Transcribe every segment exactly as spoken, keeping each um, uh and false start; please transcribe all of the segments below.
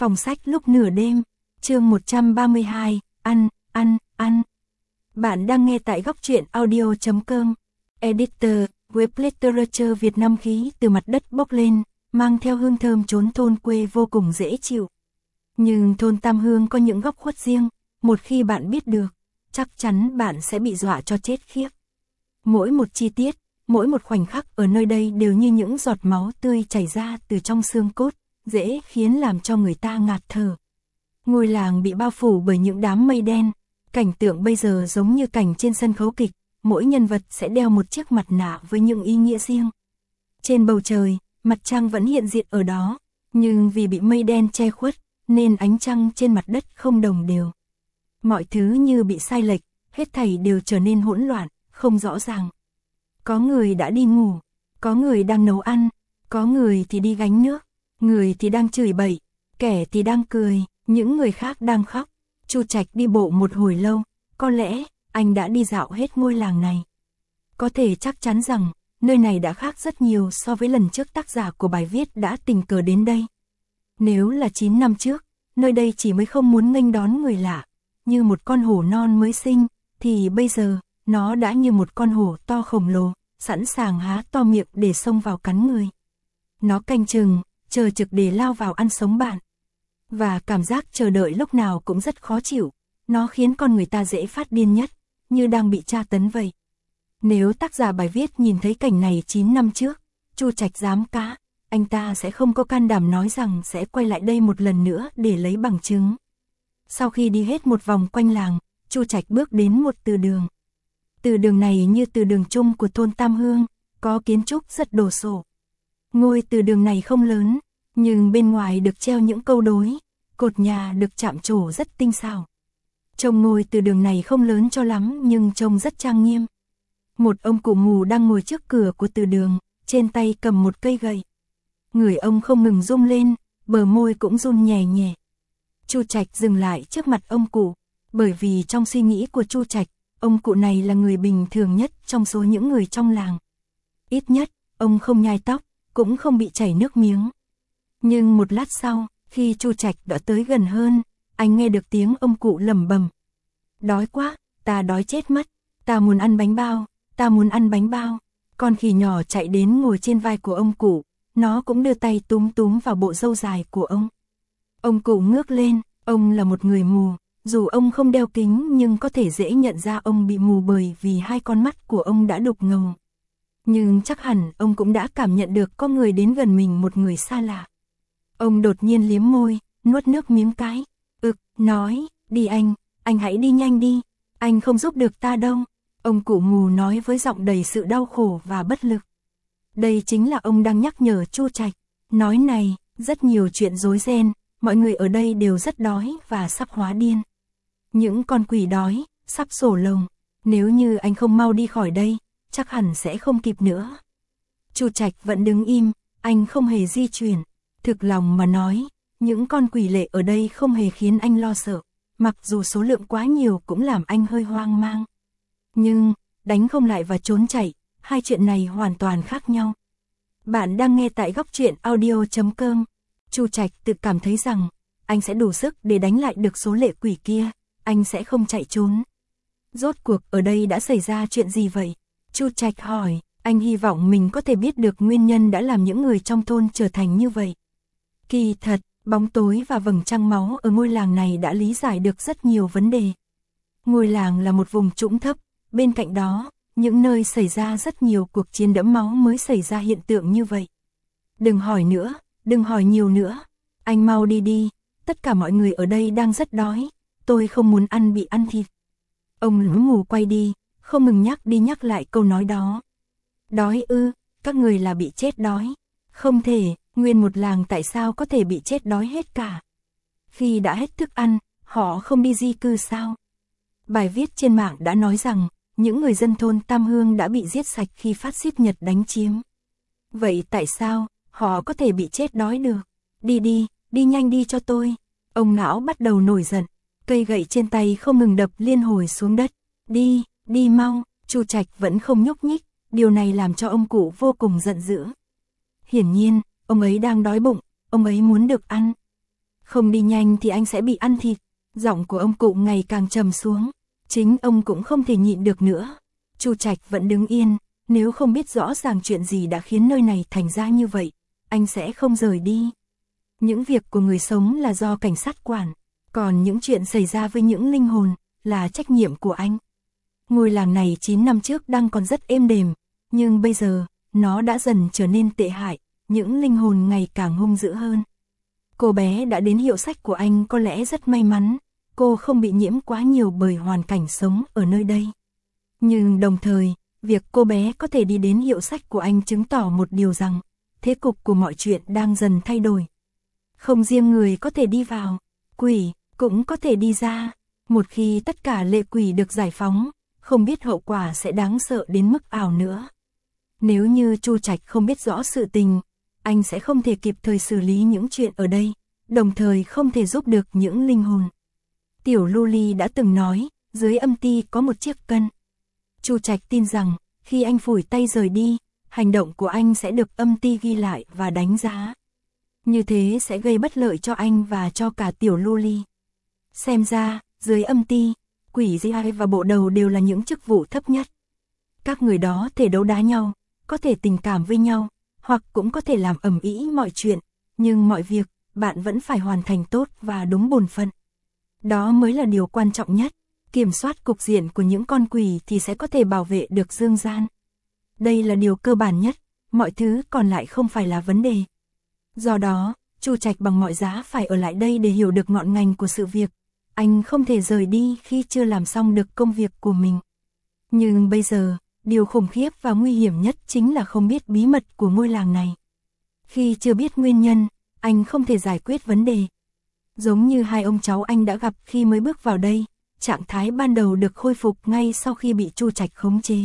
Phòng sách lúc nửa đêm, chương một trăm ba mươi hai, ăn, ăn, ăn. Bạn đang nghe tại góc truyện audio chấm com. Editor, Web Literature Việt Nam khí từ mặt đất bốc lên, mang theo hương thơm chốn thôn quê vô cùng dễ chịu. Nhưng thôn Tam Hương có những góc khuất riêng, một khi bạn biết được, chắc chắn bạn sẽ bị dọa cho chết khiếp. Mỗi một chi tiết, mỗi một khoảnh khắc ở nơi đây đều như những giọt máu tươi chảy ra từ trong xương cốt, dễ khiến làm cho người ta ngạt thở. Ngôi làng bị bao phủ bởi những đám mây đen, cảnh tượng bây giờ giống như cảnh trên sân khấu kịch, mỗi nhân vật sẽ đeo một chiếc mặt nạ với những ý nghĩa riêng. Trên bầu trời, mặt trăng vẫn hiện diện ở đó, nhưng vì bị mây đen che khuất, nên ánh trăng trên mặt đất không đồng đều. Mọi thứ như bị sai lệch, hết thảy đều trở nên hỗn loạn, không rõ ràng. Có người đã đi ngủ, có người đang nấu ăn, có người thì đi gánh nước, người thì đang chửi bậy, kẻ thì đang cười, những người khác đang khóc. Chu Trạch đi bộ một hồi lâu, có lẽ anh đã đi dạo hết ngôi làng này. Có thể chắc chắn rằng, nơi này đã khác rất nhiều so với lần trước tác giả của bài viết đã tình cờ đến đây. Nếu là chín năm trước, nơi đây chỉ mới không muốn nghênh đón người lạ, như một con hổ non mới sinh, thì bây giờ, nó đã như một con hổ to khổng lồ, sẵn sàng há to miệng để xông vào cắn người. Nó canh chừng, chờ trực để lao vào ăn sống bạn. Và cảm giác chờ đợi lúc nào cũng rất khó chịu, nó khiến con người ta dễ phát điên nhất, như đang bị tra tấn vậy. Nếu tác giả bài viết nhìn thấy cảnh này chín năm trước, Chu Trạch dám cá, anh ta sẽ không có can đảm nói rằng sẽ quay lại đây một lần nữa để lấy bằng chứng. Sau khi đi hết một vòng quanh làng, Chu Trạch bước đến một từ đường. Từ đường này như từ đường chung của thôn Tam Hương, có kiến trúc rất đồ sộ. Ngôi từ đường này không lớn, nhưng bên ngoài được treo những câu đối, cột nhà được chạm trổ rất tinh xảo. Trông ngôi từ đường này không lớn cho lắm nhưng trông rất trang nghiêm. Một ông cụ mù đang ngồi trước cửa của từ đường, trên tay cầm một cây gậy. Người ông không ngừng rung lên, bờ môi cũng run nhẹ nhẹ. Chu Trạch dừng lại trước mặt ông cụ, bởi vì trong suy nghĩ của Chu Trạch, ông cụ này là người bình thường nhất trong số những người trong làng. Ít nhất, ông không nhai tóc, cũng không bị chảy nước miếng. Nhưng một lát sau, khi Chu Trạch đã tới gần hơn, anh nghe được tiếng ông cụ lẩm bẩm. Đói quá, ta đói chết mất, ta muốn ăn bánh bao, ta muốn ăn bánh bao. Con khỉ nhỏ chạy đến ngồi trên vai của ông cụ, nó cũng đưa tay túm túm vào bộ râu dài của ông. Ông cụ ngước lên, ông là một người mù, dù ông không đeo kính nhưng có thể dễ nhận ra ông bị mù bởi vì hai con mắt của ông đã đục ngầu. Nhưng chắc hẳn ông cũng đã cảm nhận được có người đến gần mình, một người xa lạ. Ông đột nhiên liếm môi, nuốt nước miếng cái, ực, nói, đi anh, anh hãy đi nhanh đi, anh không giúp được ta đâu. Ông cụ mù nói với giọng đầy sự đau khổ và bất lực. Đây chính là ông đang nhắc nhở Chu Trạch. Nói này, rất nhiều chuyện rối ren, mọi người ở đây đều rất đói và sắp hóa điên. Những con quỷ đói, sắp sổ lồng, nếu như anh không mau đi khỏi đây, chắc hẳn sẽ không kịp nữa. Chu Trạch vẫn đứng im, anh không hề di chuyển. Thực lòng mà nói, những con quỷ lệ ở đây không hề khiến anh lo sợ, mặc dù số lượng quá nhiều cũng làm anh hơi hoang mang. Nhưng, đánh không lại và trốn chạy, hai chuyện này hoàn toàn khác nhau. Bạn đang nghe tại góc truyện audio chấm com. Chu Trạch tự cảm thấy rằng, anh sẽ đủ sức để đánh lại được số lệ quỷ kia, anh sẽ không chạy trốn. Rốt cuộc ở đây đã xảy ra chuyện gì vậy? Chu Trạch hỏi, anh hy vọng mình có thể biết được nguyên nhân đã làm những người trong thôn trở thành như vậy. Kỳ thật, bóng tối và vầng trăng máu ở ngôi làng này đã lý giải được rất nhiều vấn đề. Ngôi làng là một vùng trũng thấp, bên cạnh đó, những nơi xảy ra rất nhiều cuộc chiến đẫm máu mới xảy ra hiện tượng như vậy. Đừng hỏi nữa, đừng hỏi nhiều nữa, anh mau đi đi, tất cả mọi người ở đây đang rất đói, tôi không muốn ăn bị ăn thịt. Ông lũ mù quay đi, không ngừng nhắc đi nhắc lại câu nói đó. Đói ư, các người là bị chết đói. Không thể, nguyên một làng tại sao có thể bị chết đói hết cả. Khi đã hết thức ăn, họ không đi di cư sao? Bài viết trên mạng đã nói rằng, những người dân thôn Tam Hương đã bị giết sạch khi phát xít Nhật đánh chiếm. Vậy tại sao, họ có thể bị chết đói được? Đi đi, đi nhanh đi cho tôi. Ông lão bắt đầu nổi giận, cây gậy trên tay không ngừng đập liên hồi xuống đất. Đi, đi mau. Chu Trạch vẫn không nhúc nhích, điều này làm cho ông cụ vô cùng giận dữ. Hiển nhiên, ông ấy đang đói bụng, ông ấy muốn được ăn. Không đi nhanh thì anh sẽ bị ăn thịt. Giọng của ông cụ ngày càng trầm xuống. Chính ông cũng không thể nhịn được nữa. Chu Trạch vẫn đứng yên, nếu không biết rõ ràng chuyện gì đã khiến nơi này thành ra như vậy, anh sẽ không rời đi. Những việc của người sống là do cảnh sát quản, còn những chuyện xảy ra với những linh hồn là trách nhiệm của anh. Ngôi làng này chín năm trước đang còn rất êm đềm, nhưng bây giờ, nó đã dần trở nên tệ hại, những linh hồn ngày càng hung dữ hơn. Cô bé đã đến hiệu sách của anh có lẽ rất may mắn, cô không bị nhiễm quá nhiều bởi hoàn cảnh sống ở nơi đây. Nhưng đồng thời, việc cô bé có thể đi đến hiệu sách của anh chứng tỏ một điều rằng, thế cục của mọi chuyện đang dần thay đổi. Không riêng người có thể đi vào, quỷ cũng có thể đi ra. Một khi tất cả lệ quỷ được giải phóng, không biết hậu quả sẽ đáng sợ đến mức ảo nữa. Nếu như Chu Trạch không biết rõ sự tình, anh sẽ không thể kịp thời xử lý những chuyện ở đây, đồng thời không thể giúp được những linh hồn. Tiểu Luli đã từng nói, dưới âm ti có một chiếc cân. Chu Trạch tin rằng, khi anh phủi tay rời đi, hành động của anh sẽ được âm ti ghi lại và đánh giá. Như thế sẽ gây bất lợi cho anh và cho cả Tiểu Luli. Xem ra, dưới âm ti, quỷ giai và bộ đầu đều là những chức vụ thấp nhất. Các người đó thể đấu đá nhau, có thể tình cảm với nhau, hoặc cũng có thể làm ầm ĩ mọi chuyện, nhưng mọi việc, bạn vẫn phải hoàn thành tốt và đúng bổn phận. Đó mới là điều quan trọng nhất. Kiểm soát cục diện của những con quỷ thì sẽ có thể bảo vệ được dương gian. Đây là điều cơ bản nhất, mọi thứ còn lại không phải là vấn đề. Do đó, Chu Trạch bằng mọi giá phải ở lại đây để hiểu được ngọn ngành của sự việc. Anh không thể rời đi khi chưa làm xong được công việc của mình. Nhưng bây giờ, điều khủng khiếp và nguy hiểm nhất chính là không biết bí mật của ngôi làng này. Khi chưa biết nguyên nhân, anh không thể giải quyết vấn đề. Giống như hai ông cháu anh đã gặp khi mới bước vào đây, trạng thái ban đầu được khôi phục ngay sau khi bị Chu Trạch khống chế.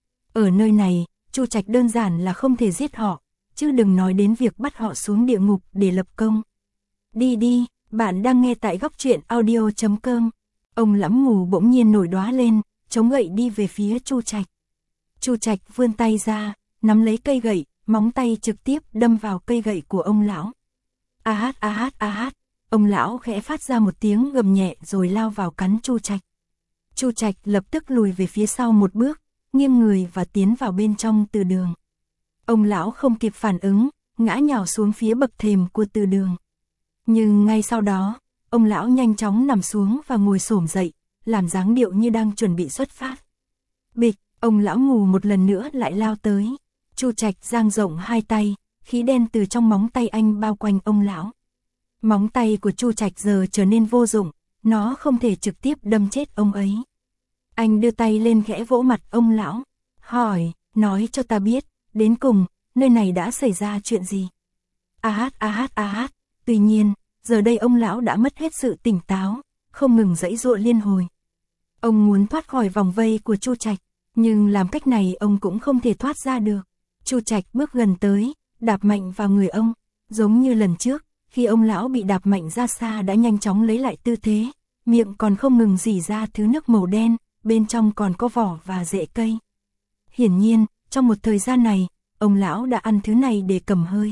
Ở nơi này, Chu Trạch đơn giản là không thể giết họ, chứ đừng nói đến việc bắt họ xuống địa ngục để lập công. Đi đi, bạn đang nghe tại góc truyện audio chấm com. Ông Lắm Mù bỗng nhiên nổi đoá lên, chống gậy đi về phía Chu Trạch. Chu Trạch vươn tay ra, nắm lấy cây gậy, móng tay trực tiếp đâm vào cây gậy của ông lão. A hát a hát a hát, ông lão khẽ phát ra một tiếng gầm nhẹ rồi lao vào cắn Chu Trạch. Chu Trạch lập tức lùi về phía sau một bước, nghiêng người và tiến vào bên trong từ đường. Ông lão không kịp phản ứng, ngã nhào xuống phía bậc thềm của từ đường. Nhưng ngay sau đó, ông lão nhanh chóng nằm xuống và ngồi xổm dậy, làm dáng điệu như đang chuẩn bị xuất phát. Bịch, ông lão mù một lần nữa lại lao tới. Chu Trạch dang rộng hai tay, khí đen từ trong móng tay anh bao quanh ông lão. Móng tay của Chu Trạch giờ trở nên vô dụng, nó không thể trực tiếp đâm chết ông ấy. Anh đưa tay lên khẽ vỗ mặt ông lão, hỏi, nói cho ta biết, đến cùng, nơi này đã xảy ra chuyện gì? A hát a hát a hát, tuy nhiên, giờ đây ông lão đã mất hết sự tỉnh táo, không ngừng giãy giụa liên hồi. Ông muốn thoát khỏi vòng vây của Chu Trạch, nhưng làm cách này ông cũng không thể thoát ra được. Chu Trạch bước gần tới, đạp mạnh vào người ông, giống như lần trước, khi ông lão bị đạp mạnh ra xa đã nhanh chóng lấy lại tư thế, miệng còn không ngừng rỉ ra thứ nước màu đen, bên trong còn có vỏ và rễ cây. Hiển nhiên, trong một thời gian này, ông lão đã ăn thứ này để cầm hơi.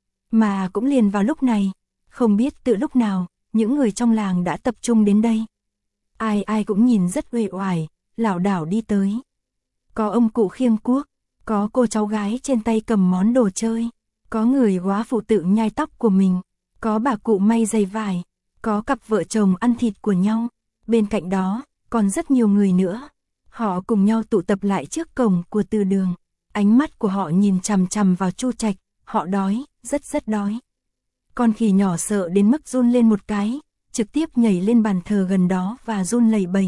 Mà cũng liền vào lúc này, không biết từ lúc nào, những người trong làng đã tập trung đến đây. Ai ai cũng nhìn rất uể oải, lảo đảo đi tới. Có ông cụ khiêng cuốc, có cô cháu gái trên tay cầm món đồ chơi, có người góa phụ tự nhai tóc của mình, có bà cụ may giày vải, có cặp vợ chồng ăn thịt của nhau. Bên cạnh đó, còn rất nhiều người nữa. Họ cùng nhau tụ tập lại trước cổng của từ đường. Ánh mắt của họ nhìn chằm chằm vào Chu Trạch, họ đói, rất rất đói. Con khỉ nhỏ sợ đến mức run lên một cái, trực tiếp nhảy lên bàn thờ gần đó và run lẩy bẩy.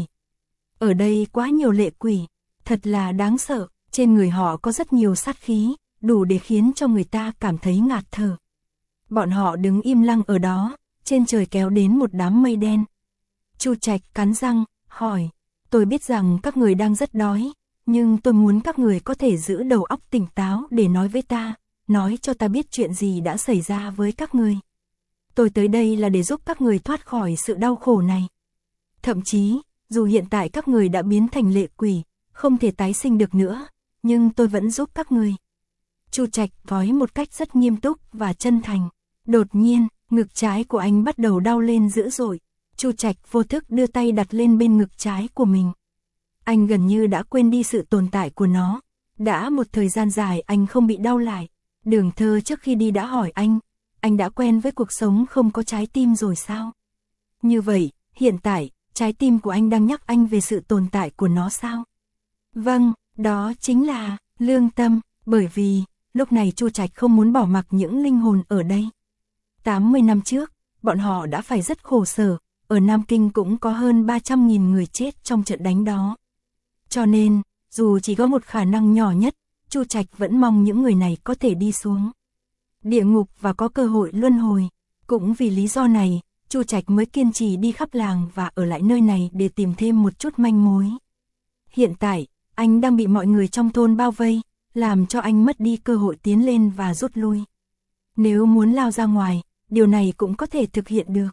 Ở đây quá nhiều lệ quỷ, thật là đáng sợ, trên người họ có rất nhiều sát khí, đủ để khiến cho người ta cảm thấy ngạt thở. Bọn họ đứng im lặng ở đó, trên trời kéo đến một đám mây đen. Chu Trạch cắn răng, hỏi, tôi biết rằng các người đang rất đói, nhưng tôi muốn các người có thể giữ đầu óc tỉnh táo để nói với ta, nói cho ta biết chuyện gì đã xảy ra với các người. Tôi tới đây là để giúp các người thoát khỏi sự đau khổ này. Thậm chí, dù hiện tại các người đã biến thành lệ quỷ, không thể tái sinh được nữa, nhưng tôi vẫn giúp các người. Chu Trạch nói một cách rất nghiêm túc và chân thành. Đột nhiên, ngực trái của anh bắt đầu đau lên dữ dội. Chu Trạch vô thức đưa tay đặt lên bên ngực trái của mình. Anh gần như đã quên đi sự tồn tại của nó. Đã một thời gian dài anh không bị đau lại. Đường Thơ trước khi đi đã hỏi anh, anh đã quen với cuộc sống không có trái tim rồi sao? Như vậy, hiện tại, trái tim của anh đang nhắc anh về sự tồn tại của nó sao? Vâng, đó chính là lương tâm, bởi vì lúc này Chu Trạch không muốn bỏ mặc những linh hồn ở đây. tám mươi năm trước, bọn họ đã phải rất khổ sở, ở Nam Kinh cũng có hơn ba trăm nghìn người chết trong trận đánh đó. Cho nên, dù chỉ có một khả năng nhỏ nhất, Chu Trạch vẫn mong những người này có thể đi xuống địa ngục và có cơ hội luân hồi. Cũng vì lý do này, Chu Trạch mới kiên trì đi khắp làng và ở lại nơi này để tìm thêm một chút manh mối. Hiện tại, anh đang bị mọi người trong thôn bao vây, làm cho anh mất đi cơ hội tiến lên và rút lui. Nếu muốn lao ra ngoài, điều này cũng có thể thực hiện được.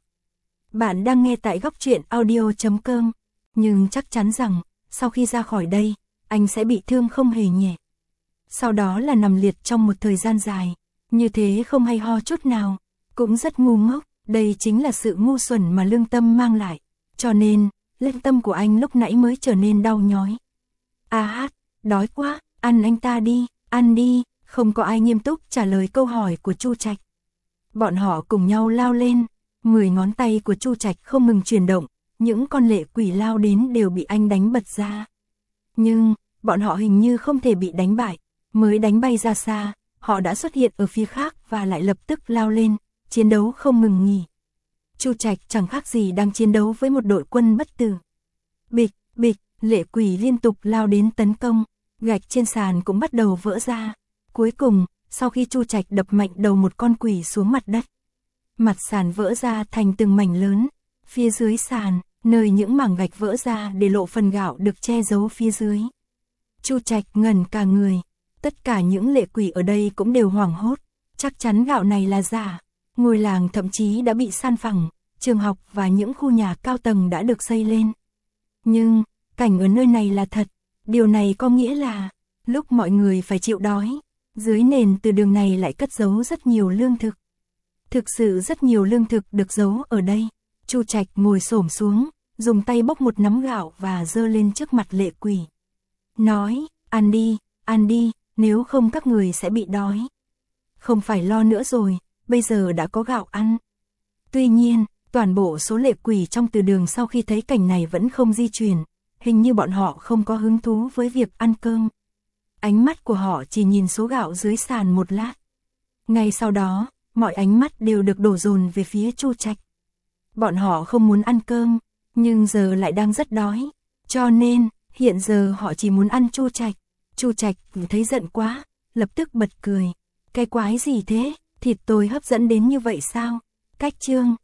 Bạn đang nghe tại góc truyện audio chấm com, nhưng chắc chắn rằng, sau khi ra khỏi đây, anh sẽ bị thương không hề nhẹ. Sau đó là nằm liệt trong một thời gian dài, như thế không hay ho chút nào, cũng rất ngu ngốc, đây chính là sự ngu xuẩn mà lương tâm mang lại, cho nên, lương tâm của anh lúc nãy mới trở nên đau nhói. A hát, đói quá, ăn anh ta đi, ăn đi, không có ai nghiêm túc trả lời câu hỏi của Chu Trạch. Bọn họ cùng nhau lao lên, mười ngón tay của Chu Trạch không ngừng chuyển động, những con lệ quỷ lao đến đều bị anh đánh bật ra. Nhưng, bọn họ hình như không thể bị đánh bại, mới đánh bay ra xa, họ đã xuất hiện ở phía khác và lại lập tức lao lên, chiến đấu không ngừng nghỉ. Chu Trạch chẳng khác gì đang chiến đấu với một đội quân bất tử. Bịch, bịch, lệ quỷ liên tục lao đến tấn công, gạch trên sàn cũng bắt đầu vỡ ra. Cuối cùng, sau khi Chu Trạch đập mạnh đầu một con quỷ xuống mặt đất, mặt sàn vỡ ra thành từng mảnh lớn. Phía dưới sàn, nơi những mảng gạch vỡ ra để lộ phần gạo được che giấu phía dưới. Chu Trạch ngẩn cả người, tất cả những lệ quỷ ở đây cũng đều hoảng hốt, chắc chắn gạo này là giả. Ngôi làng thậm chí đã bị san phẳng, trường học và những khu nhà cao tầng đã được xây lên. Nhưng, cảnh ở nơi này là thật, điều này có nghĩa là, lúc mọi người phải chịu đói, dưới nền từ đường này lại cất giấu rất nhiều lương thực. Thực sự rất nhiều lương thực được giấu ở đây. Chu Trạch ngồi xổm xuống, dùng tay bốc một nắm gạo và giơ lên trước mặt lệ quỷ. Nói, ăn đi, ăn đi, nếu không các người sẽ bị đói. Không phải lo nữa rồi, bây giờ đã có gạo ăn. Tuy nhiên, toàn bộ số lệ quỷ trong từ đường sau khi thấy cảnh này vẫn không di chuyển, hình như bọn họ không có hứng thú với việc ăn cơm. Ánh mắt của họ chỉ nhìn số gạo dưới sàn một lát. Ngay sau đó, mọi ánh mắt đều được đổ dồn về phía Chu Trạch. Bọn họ không muốn ăn cơm, nhưng giờ lại đang rất đói, cho nên, hiện giờ họ chỉ muốn ăn Chu Trạch. Chu Trạch thấy giận quá, lập tức bật cười. Cái quái gì thế, thịt tôi hấp dẫn đến như vậy sao? Cách chương